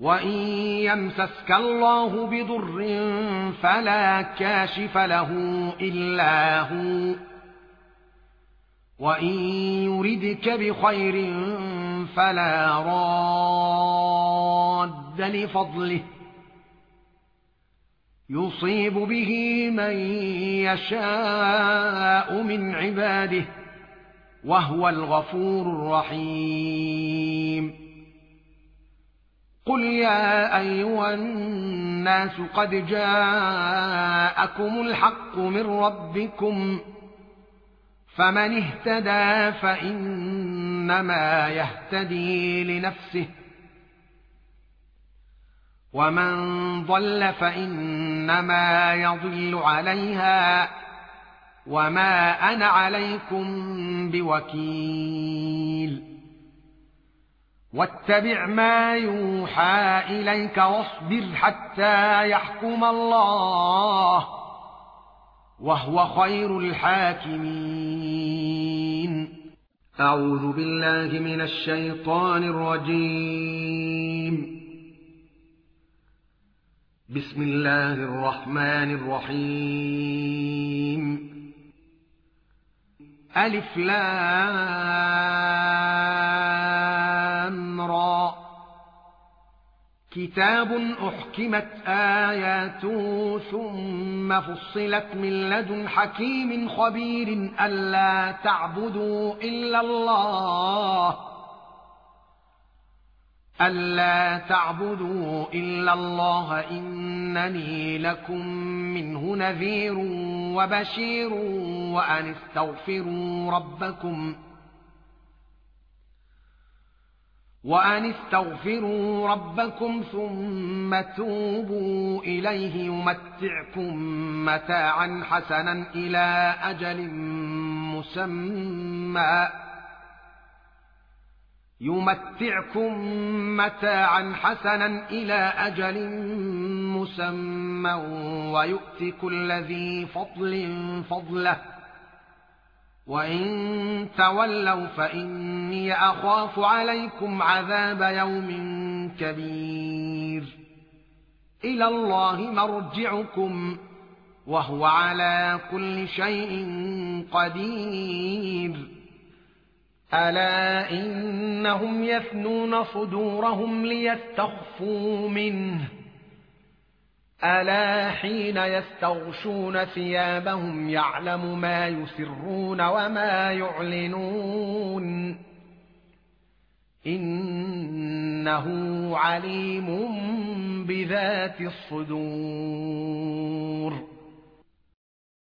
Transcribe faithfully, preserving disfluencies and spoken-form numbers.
وإن يمسسك الله بضر فلا كاشف له إلا هو، وإن يردك بخير فلا راد لفضله، يصيب به من يشاء من عباده، وهو الغفور الرحيم. قل يا أيها الناس قد جاءكم الحق من ربكم، فمن اهتدى فإنما يهتدي لنفسه، ومن ضل فإنما يضل عليها، وما أنا عليكم بوكيل. واتبع ما يوحى إليك واصبر حتى يحكم الله، وهو خير الحاكمين. أعوذ بالله من الشيطان الرجيم. بسم الله الرحمن الرحيم. ألف لام را، كتاب أحكمت آياته ثم فصلت من لدن حكيم خبير ألا تعبدوا إلا الله ألا تعبدوا إلا الله إنني لكم منه نذير وبشير، وأن استغفروا ربكم وأن استغفروا ربكم ثم توبوا إليه يمتعكم متاعا حسنا إلى أجل مسمى يمتعكم متاعا حسنا إلى أجل مسمى ويؤت كل ذي فضل فضله، وإن تولوا فإني أخاف عليكم عذاب يوم كبير. إلى الله مرجعكم وهو على كل شيء قدير. ألا إنهم يثنون صدورهم ليستخفوا منه، ألا حين يستغشون ثيابهم يعلم ما يسرون وما يعلنون، إنه عليم بذات الصدور.